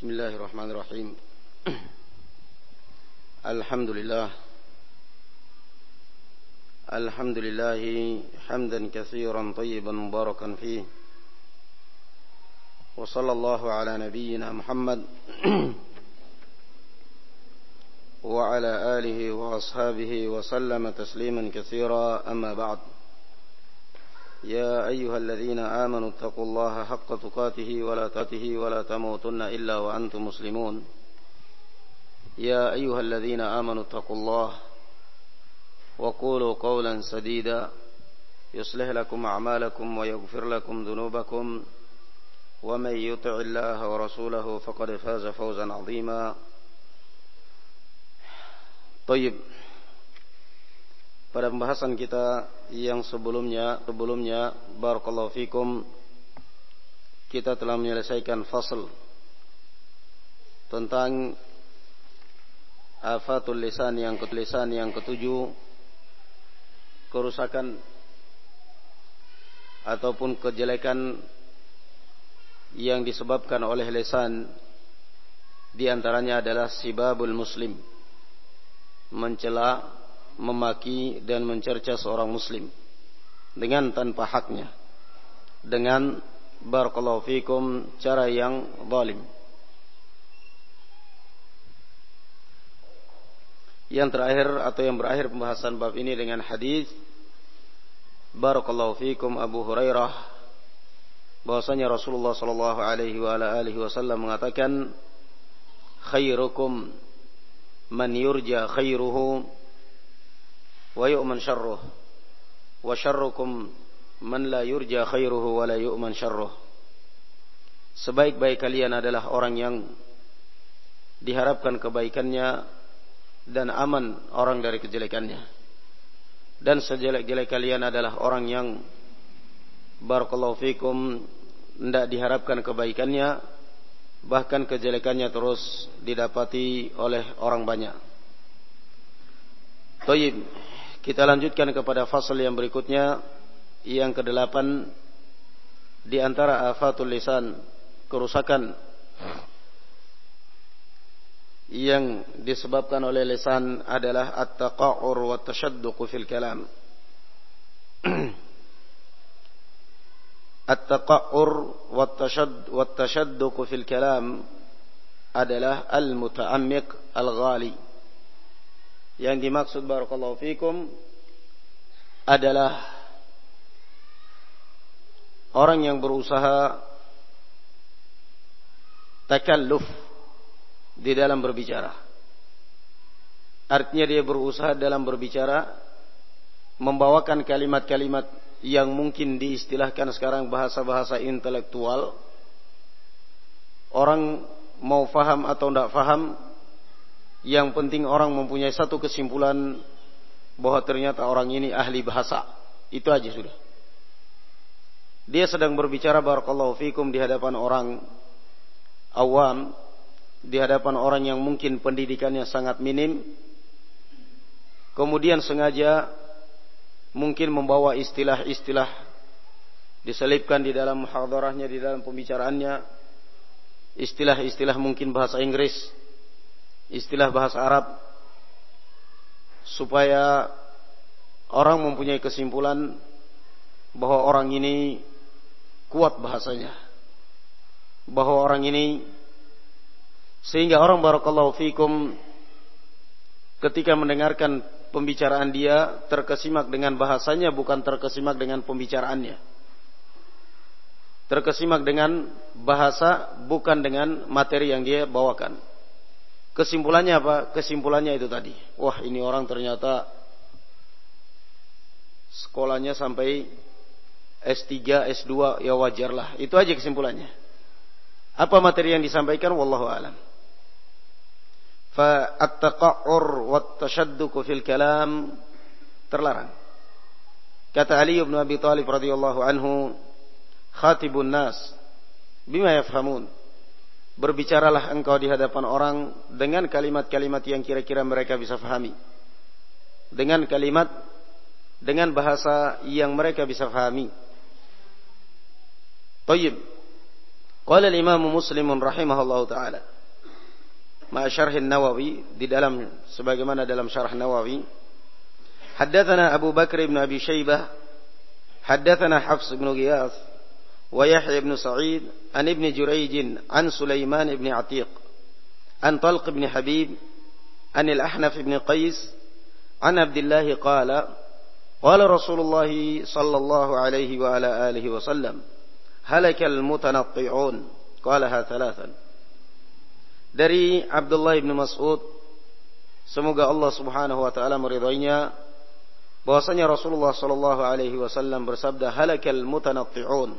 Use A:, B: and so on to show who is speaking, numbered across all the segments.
A: Bismillahirrahmanirrahim. Alhamdulillah hamdan katsiran thayyiban mubarakan fihi. Wa sallallahu ala nabiyyina Muhammad wa ala alihi wa ashabihi wa sallama tasliman katsira, amma ba'd. يا أيها الذين آمنوا اتقوا الله حق تقاته ولا تموتن إلا وأنتم مسلمون. يا أيها الذين آمنوا اتقوا الله وقولوا قولا سديدا يصلح لكم أعمالكم ويغفر لكم ذنوبكم ومن يطع الله ورسوله فقد فاز فوزا عظيما. طيب. Pada pembahasan kita yang sebelumnya barakallahu fikum, kita telah menyelesaikan fasal tentang afatul lisan yang ketujuh, kerusakan ataupun kejelekan yang disebabkan oleh lisan. Di antaranya adalah sibabul muslim, mencela, memaki dan mencerca seorang muslim dengan tanpa haknya, dengan barakallahu fikum cara yang zalim. Yang terakhir atau yang berakhir pembahasan bab ini dengan hadis barakallahu fikum Abu Hurairah, bahwasanya Rasulullah sallallahu alaihi wa ala alihi wasallam mengatakan, khairukum man yurja khairuhu wa yu'man syarruh wa syarrukum man la yurja khairuhu wa la yu'man syarruh. Sebaik-baik kalian adalah orang yang diharapkan kebaikannya dan aman orang dari kejelekannya, dan sejelek-jelek kalian adalah orang yang barakallahu fikum tidak diharapkan kebaikannya, bahkan kejelekannya terus didapati oleh orang banyak. Baik, kita lanjutkan kepada fasal yang berikutnya, yang ke-8 di antara afatul lisan, kerusakan yang disebabkan oleh lisan adalah at-taqa'ur wa at-tashadduq fil kalam. At-taqa'ur wa at-tashadduq fil kalam adalah al-muta'ammiq al-ghali. Yang dimaksud barakallahu fikum adalah orang yang berusaha takalluf di dalam berbicara. Artinya dia berusaha dalam berbicara membawakan kalimat-kalimat yang mungkin diistilahkan sekarang bahasa-bahasa intelektual. Orang mau faham atau tidak faham, yang penting orang mempunyai satu kesimpulan bahwa ternyata orang ini ahli bahasa. Itu aja sudah. Dia sedang berbicara barakallahu fikum di hadapan orang awam, di hadapan orang yang mungkin pendidikannya sangat minim. Kemudian sengaja mungkin membawa istilah-istilah, diselipkan di dalam muhadarahnya, di dalam pembicaraannya, istilah-istilah mungkin bahasa Inggris, istilah bahasa Arab, supaya orang mempunyai kesimpulan bahwa orang ini kuat bahasanya, bahwa orang ini, sehingga orang barakallahu fikum ketika mendengarkan pembicaraan dia terkesimak dengan bahasanya, bukan terkesimak dengan pembicaraannya, terkesimak dengan bahasa bukan dengan materi yang dia bawakan. Kesimpulannya apa? Kesimpulannya itu tadi. Wah, ini orang ternyata sekolahnya sampai S3, S2, ya wajarlah. Itu aja kesimpulannya. Apa materi yang disampaikan? Wallahu a'lam. Fa at-taqa'ur wa at-tashadduq fil kalam terlarang. Kata Ali bin Abi Thalib radhiyallahu anhu, khatibun nas bima yafhamun. Berbicaralah engkau di hadapan orang dengan kalimat-kalimat yang kira-kira mereka bisa fahami, dengan kalimat, dengan bahasa yang mereka bisa fahami. Tayyib. Qala al-Imam Muslim rahimahullahu taala, ma syarh Nawawi, di dalam sebagaimana dalam syarah Nawawi. Haddatsana Abu Bakar bin Abi Syaibah, haddatsana Hafs bin Ghiyath wa Yahya bin Sa'id an Ibn Jurayj an Sulaiman bin Atiq an Talq bin Habib an Al-Ahnaf bin Qais an Abdullah qala qala Rasulullah sallallahu alaihi wa ala alihi wasallam halakal mutanatti'un qalaha thalathan. Dari Abdullah bin Mas'ud, semoga Allah Subhanahu wa taala meridainya, bahwasanya Rasulullah sallallahu alaihi wasallam bersabda, halakal mutanatti'un,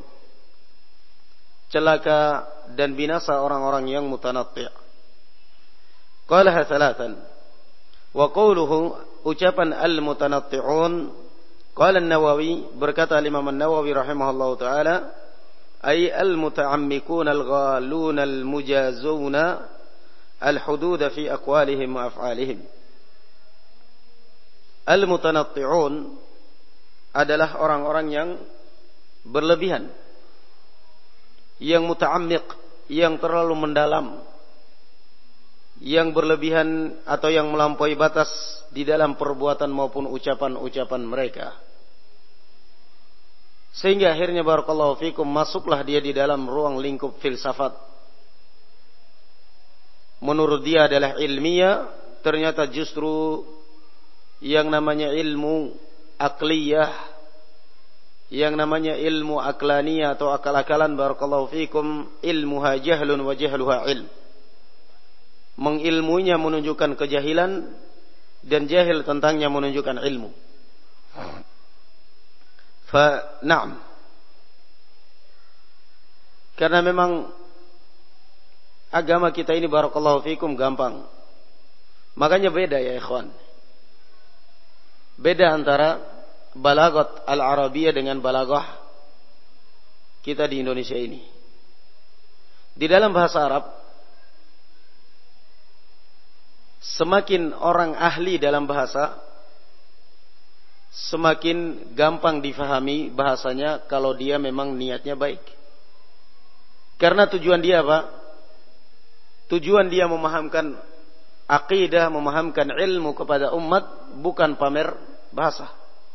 A: celaka dan binasa orang-orang yang mutanatti'. Qalaha thalathan. Wa qawluhu, ucapan al-mutanatti'un, qala an-Nawawi, berkata Imam an-Nawawi rahimahullahu taala, ay al-muta'ammikun al-ghalun al-mujazuna al-hudud fi aqwalihim wa af'alihim. Al-mutanatti'un adalah orang-orang yang berlebihan, yang muta'ammik, yang terlalu mendalam, yang berlebihan atau yang melampaui batas di dalam perbuatan maupun ucapan-ucapan mereka. Sehingga akhirnya barakallahu fikum masuklah dia di dalam ruang lingkup filsafat. Menurut dia adalah ilmiah, ternyata justru yang namanya ilmu akliyah, yang namanya ilmu aklaniyah atau akal-akalan barakallahu fikum, ilmuha jahlun wa jahluha ilm. Mengilmunya menunjukkan kejahilan dan jahil tentangnya menunjukkan ilmu. Na'am. Karena memang agama kita ini barakallahu fikum gampang. Makanya beda ya ikhwan. Beda antara balaghah al-arabiyah dengan balaghah kita di Indonesia ini. Di dalam bahasa Arab, semakin orang ahli dalam bahasa, semakin gampang difahami bahasanya kalau dia memang niatnya baik. Karena tujuan dia apa? Tujuan dia memahamkan akidah, memahamkan ilmu kepada umat, bukan pamer bahasa.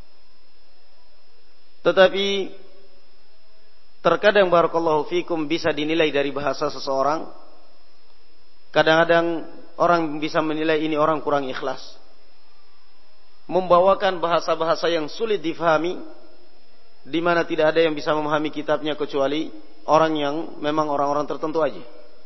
A: Tetapi terkadang barakallahu fikum bisa dinilai dari bahasa seseorang. Kadang-kadang orang bisa menilai ini orang kurang ikhlas, membawakan bahasa-bahasa yang sulit difahami, di mana tidak ada yang bisa memahami kitabnya kecuali orang yang memang orang-orang tertentu aja.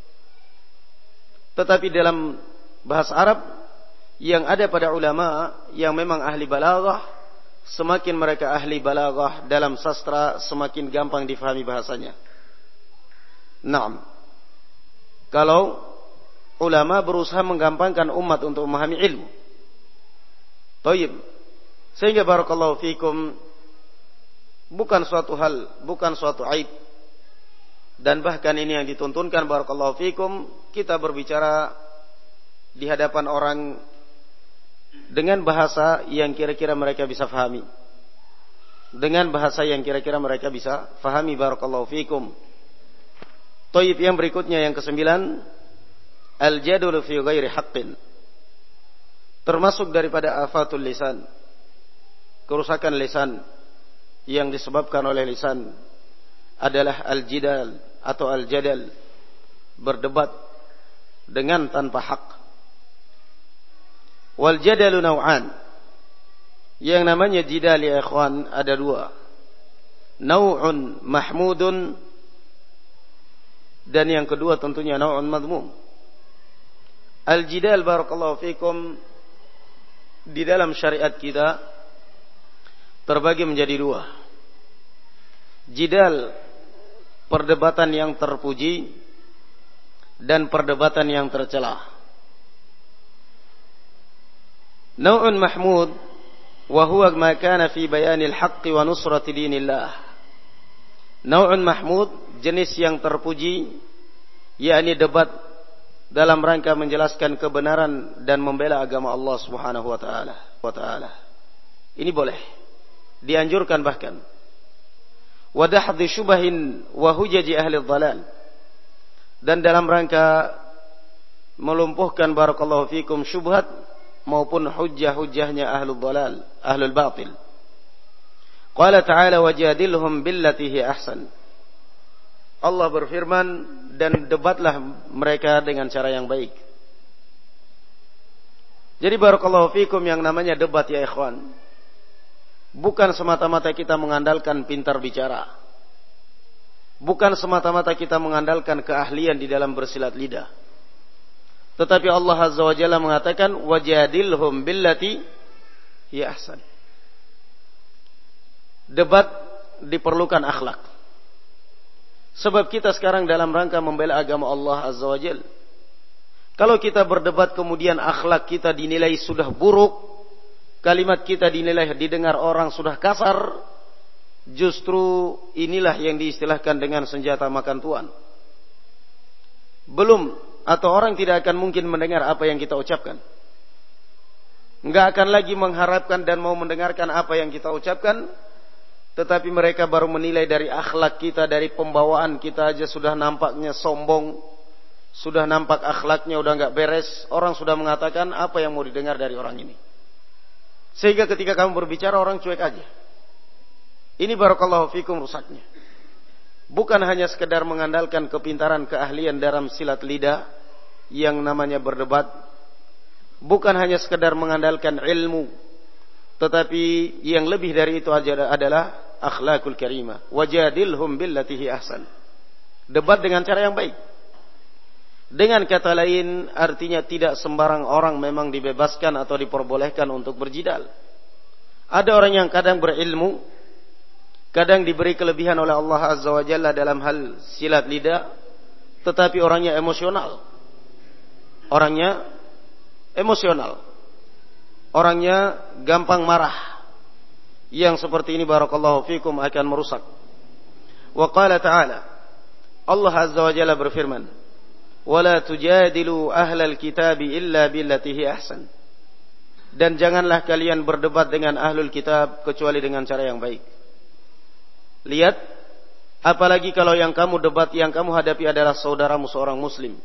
A: Tetapi dalam bahasa Arab yang ada pada ulama yang memang ahli balaghah, semakin mereka ahli balaghah dalam sastra, semakin gampang difahami bahasanya. Naam. Kalau ulama berusaha menggampangkan umat untuk memahami ilmu. Tayyib. Sehingga barakallahu fikum, bukan suatu hal, bukan suatu aib. Dan bahkan ini yang dituntunkan barakallahu fikum, kita berbicara di hadapan orang dengan bahasa yang kira-kira mereka bisa fahami. Dengan bahasa yang kira-kira mereka bisa fahami barakallahu fikum. Tayyib, yang berikutnya yang ke-9, al-jadul fi ghairi haqqin. Termasuk daripada afatul lisan, kerusakan lisan yang disebabkan oleh lisan adalah al-jidal atau al-jadal, berdebat dengan tanpa hak. Wal jadalu naw'an. Yang namanya jidal ya ikhwan ada dua. Naw'un mahmudun, dan yang kedua tentunya naw'un madmum. Al-jidal barakallahu fikum di dalam syariat kita terbagi menjadi dua. Jidal, perdebatan yang terpuji, dan perdebatan yang tercela. Naw'un mahmud wa huwa ma kana fi bayanil haqqi wa nusrati dinillah. Naw'un mahmud, jenis yang terpuji, yakni debat dalam rangka menjelaskan kebenaran dan membela agama Allah Subhanahu wa taala. Ini boleh, dianjurkan bahkan. Wa dahdhi syubahin wa hujaji ahli dhalal, dan dalam rangka melumpuhkan barakallahu fikum syubhat maupun hujjah-hujjahnya ahlul dhalal, ahlul batil. Qala ta'ala wajadilhum billati hi ahsan. Allah berfirman, dan debatlah mereka dengan cara yang baik. Jadi barakallahu fikum, yang namanya debat ya ikhwan, bukan semata-mata kita mengandalkan pintar bicara. Bukan semata-mata kita mengandalkan keahlian di dalam bersilat lidah. Tetapi Allah Azza wa Jalla mengatakan wajadilhum billati hi ahsan. Debat diperlukan akhlak. Sebab kita sekarang dalam rangka membela agama Allah Azza wa Jalla. Kalau kita berdebat kemudian akhlak kita dinilai sudah buruk, kalimat kita dinilai didengar orang sudah kasar, justru inilah yang diistilahkan dengan senjata makan tuan. Belum, atau orang tidak akan mungkin mendengar apa yang kita ucapkan. Enggak akan lagi mengharapkan dan mau mendengarkan apa yang kita ucapkan. Tetapi mereka baru menilai dari akhlak kita, dari pembawaan kita aja sudah nampaknya sombong. Sudah nampak akhlaknya udah enggak beres. Orang sudah mengatakan apa yang mau didengar dari orang ini. Sehingga ketika kamu berbicara orang cuek aja. Ini barakallahu fikum rusaknya. Bukan hanya sekedar mengandalkan kepintaran, keahlian dalam silat lidah yang namanya berdebat. Bukan hanya sekedar mengandalkan ilmu. Tetapi yang lebih dari itu adalah akhlakul karimah. Wajadilhum billati hi ahsan. Debat dengan cara yang baik. Dengan kata lain, artinya tidak sembarang orang memang dibebaskan atau diperbolehkan untuk berjidal. Ada orang yang kadang berilmu, kadang diberi kelebihan oleh Allah Azza wa Jalla dalam hal silat lidah, tetapi orangnya emosional. Orangnya emosional. Orangnya gampang marah. Yang seperti ini barakallahu fikum akan merusak. Wa qala ta'ala, Allah Azza wa Jalla berfirman, وَلَا تُجَادِلُوا أَهْلَ الْكِتَابِ إِلَّا بِالَّتِي هِيَ أَحْسَنُ. Dan janganlah kalian berdebat dengan ahlul kitab kecuali dengan cara yang baik. Lihat, apalagi kalau yang kamu debat, yang kamu hadapi adalah saudaramu seorang muslim.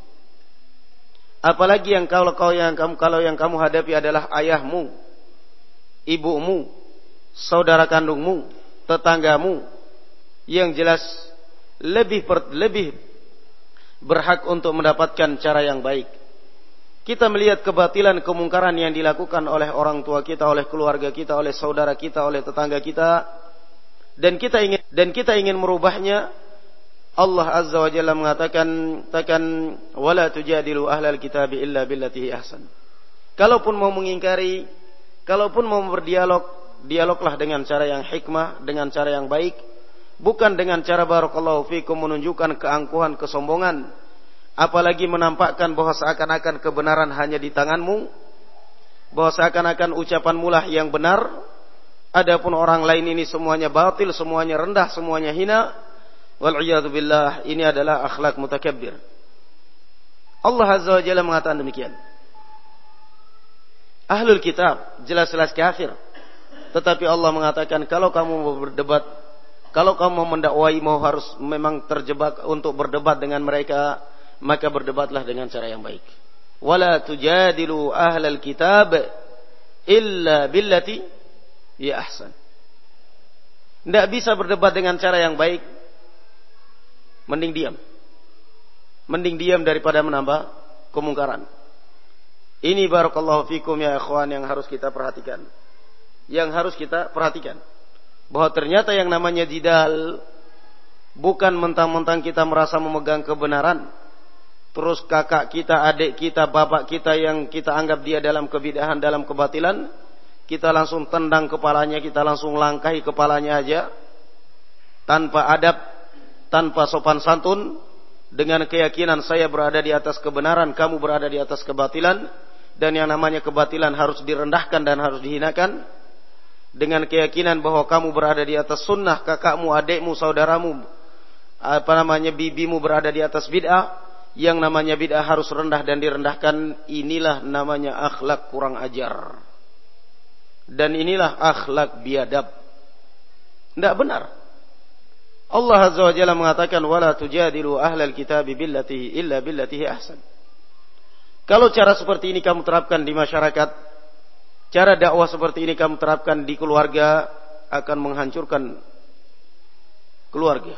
A: Apalagi kalau yang kamu hadapi adalah ayahmu, ibumu, saudara kandungmu, tetanggamu, yang jelas lebih berhak untuk mendapatkan cara yang baik. Kita melihat kebatilan, kemungkaran yang dilakukan oleh orang tua kita, oleh keluarga kita, oleh saudara kita, oleh tetangga kita, dan kita ingin merubahnya. Allah Azza wa Jalla mengatakan wala tujadilu ahlal kitabi illa billati ahsan. Kalaupun mau mengingkari, kalaupun mau berdialog, dialoglah dengan cara yang hikmah, dengan cara yang baik, bukan dengan cara barakallahu fikum menunjukkan keangkuhan, kesombongan, apalagi menampakkan bahwa seakan-akan kebenaran hanya di tanganmu, bahwa seakan-akan ucapanmu lah yang benar, adapun orang lain ini semuanya batil, semuanya rendah, semuanya hina. Wal'iyadu billah, ini adalah akhlak mutakabbir. Allah Azza wa Jalla mengatakan demikian. Ahlul kitab jelas-jelas kafir, tetapi Allah mengatakan kalau kamu mau berdebat, kalau kamu mau mendakwai, mau harus memang terjebak untuk berdebat dengan mereka, maka berdebatlah dengan cara yang baik. Wala tujadilu ahlal kitab illa billati ya ahsan. Tidak bisa berdebat dengan cara yang baik. Mending diam. Mending diam daripada menambah kemungkaran. Ini barakallahu fikum ya ikhwan yang harus kita perhatikan. Yang harus kita perhatikan. Bahwa ternyata yang namanya jidal bukan mentang-mentang kita merasa memegang kebenaran. Terus kakak kita, adik kita, bapak kita yang kita anggap dia dalam kebidahan, dalam kebatilan, kita langsung tendang kepalanya, kita langsung langkahi kepalanya aja. Tanpa adab, tanpa sopan santun, dengan keyakinan saya berada di atas kebenaran, kamu berada di atas kebatilan, dan yang namanya kebatilan harus direndahkan dan harus dihinakan, dengan keyakinan bahwa kamu berada di atas sunnah, kakakmu, adikmu, saudaramu, bibimu berada di atas bid'ah, yang namanya bid'ah harus rendah dan direndahkan. Inilah namanya akhlak kurang ajar, dan inilah akhlak biadab. Tidak benar. Allah Azza wa Jalla mengatakan wala tujadilu ahlal kitabi illa billati ahsan. Kalau cara seperti ini kamu terapkan di masyarakat, cara dakwah seperti ini kamu terapkan di keluarga, akan menghancurkan keluarga.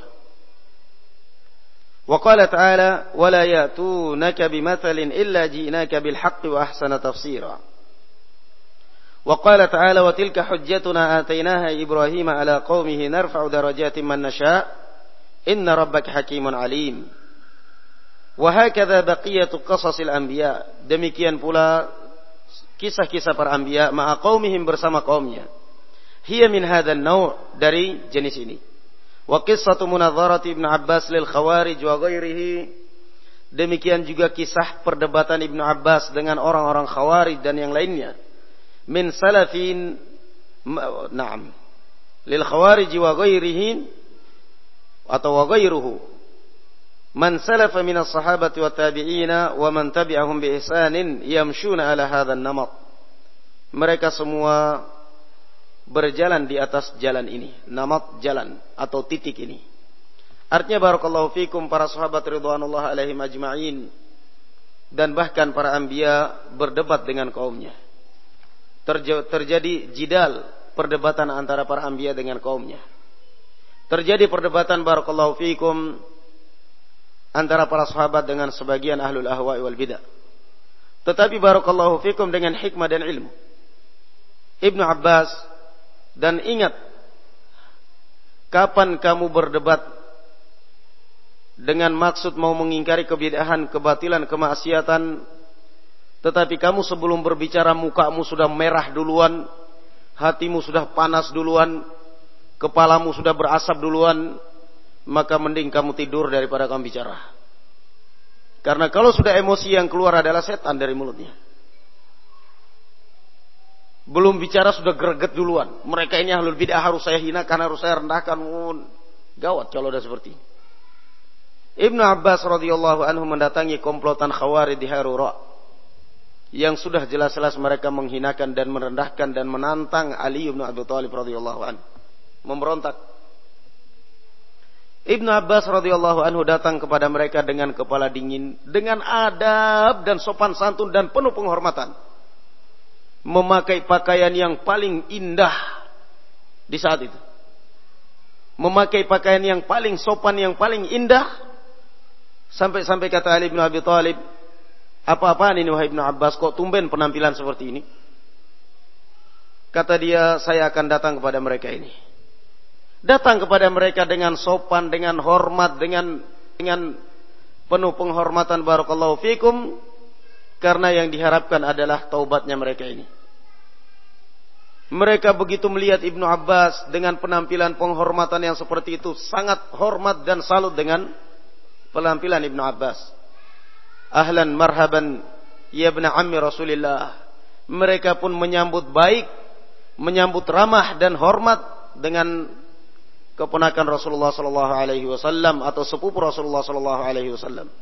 A: Wa qala ta'ala, "Wa la ya'tunaka bimathalin illa ji'naka bil haqqi wa ahsana tafsira." Wa qala ta'ala, "Wa tilka hujjatuna atainaha Ibrahima ala qaumihi narfa'u darajatin man nasha', inna rabbaka hakimun alim." Wa hakadha baqiyatu qasasil anbiya. Demikian pula kisah-kisah para anbiya ma'a qaumihim bersama kaumnya. Hiya min hadzal naw', dari jenis ini. Wa qissatu munadharati Ibnu Abbas lil Khawarij wa ghairihi. Demikian juga kisah perdebatan Ibnu Abbas dengan orang-orang Khawarij dan yang lainnya. Min salafin, na'am, lil Khawarij wa ghairihi atau wa ghairuhu. Man salafa minas sahabati wa tabi'ina wa man tabi'ahum bi ihsanin yamshuna ala hadzal namat. Mereka semua berjalan di atas jalan ini, namat jalan atau titik ini. Artinya barakallahu fikum, para sahabat ridwanullah alaihim ajma'in dan bahkan para anbiya berdebat dengan kaumnya. Terjadi jidal, perdebatan antara para anbiya dengan kaumnya. Terjadi perdebatan barakallahu fikum antara para sahabat dengan sebagian ahlul ahwa'i wal bidah. Tetapi barakallahu fikum dengan hikmah dan ilmu Ibnu Abbas, dan ingat, kapan kamu berdebat dengan maksud mau mengingkari kebid'ahan, kebatilan, kemaksiatan, tetapi kamu sebelum berbicara mukamu sudah merah duluan, hatimu sudah panas duluan, kepalamu sudah berasap duluan, maka mending kamu tidur daripada kamu bicara. Karena kalau sudah emosi, yang keluar adalah setan dari mulutnya. Belum bicara sudah greget duluan. Mereka ini ahlul bid'ah, harus saya hinakan, harus saya rendahkan. Gawat kalau udah seperti ini. Ibnu Abbas radhiyallahu anhu mendatangi komplotan Khawarij di Harura, yang sudah jelas-jelas mereka menghinakan dan merendahkan dan menantang Ali bin Abi Thalib radhiyallahu anhu, memberontak. Ibnu Abbas radhiyallahu anhu datang kepada mereka dengan kepala dingin, dengan adab dan sopan santun dan penuh penghormatan, memakai pakaian yang paling indah di saat itu, memakai pakaian yang paling sopan, yang paling indah, sampai kata Ali bin Abi Thalib, "Apa-apaan ini wahai Ibnu Abbas, kok tumben penampilan seperti ini?" Kata dia, "Saya akan datang kepada mereka ini. Datang kepada mereka dengan sopan, dengan hormat, dengan penuh penghormatan, barakallahu fikum, karena yang diharapkan adalah taubatnya mereka ini." Mereka begitu melihat Ibnu Abbas dengan penampilan penghormatan yang seperti itu, sangat hormat dan salut dengan penampilan Ibnu Abbas. "Ahlan marhaban ya ibna ammi Rasulillah." Mereka pun menyambut baik, menyambut ramah dan hormat dengan keponakan Rasulullah sallallahu alaihi wasallam atau sepupu Rasulullah sallallahu alaihi wasallam.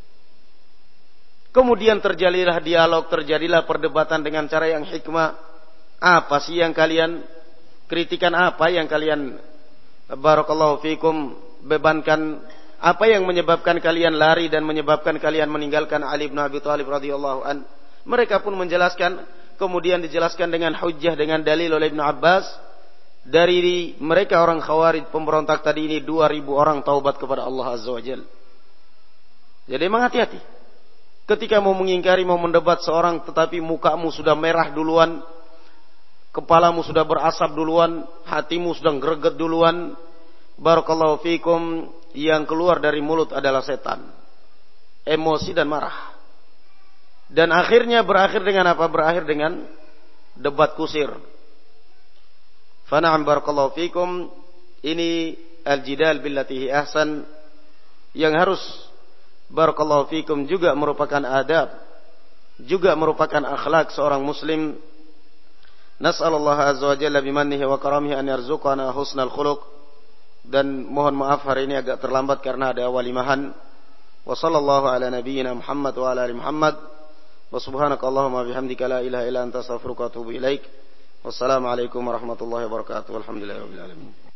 A: Kemudian terjadilah dialog, terjadilah perdebatan dengan cara yang hikmah. Apa sih yang kalian kritikan, apa yang kalian barakallahu fikum bebankan, apa yang menyebabkan kalian lari dan menyebabkan kalian meninggalkan Ali bin Abi Thalib radhiyallahu an? Mereka pun menjelaskan, kemudian dijelaskan dengan hujjah, dengan dalil oleh Ibnu Abbas. Dari mereka orang Khawarij pemberontak tadi ini 2000 orang taubat kepada Allah Azza wa Jalla. Jadi memang hati-hati. Ketika mau mengingkari, mau mendebat seorang, tetapi mukamu sudah merah duluan, kepalamu sudah berasap duluan, hatimu sudah greget duluan, barakallahu fikum, yang keluar dari mulut adalah setan. Emosi dan marah. Dan akhirnya berakhir dengan apa? Berakhir dengan debat kusir. Fana'am barakallahu fikum, ini al-jidal billatihi ahsan, yang harus barakallahu fikum juga merupakan adab, juga merupakan akhlak seorang muslim. Nas'alullah azza wa jalla bimannihi wa karamihi an yarzuqana husnal khuluq. Dan mohon maaf hari ini agak terlambat karena ada walimahan. Wa sallallahu ala nabiyyina Muhammad wa ala ali Muhammad. Wa subhanakallahumma bihamdika la ilaha illa anta astaghfiruka wa atubu ilaik. Wassalamualaikum warahmatullahi wabarakatuh. Alhamdulillahirabbil alamin.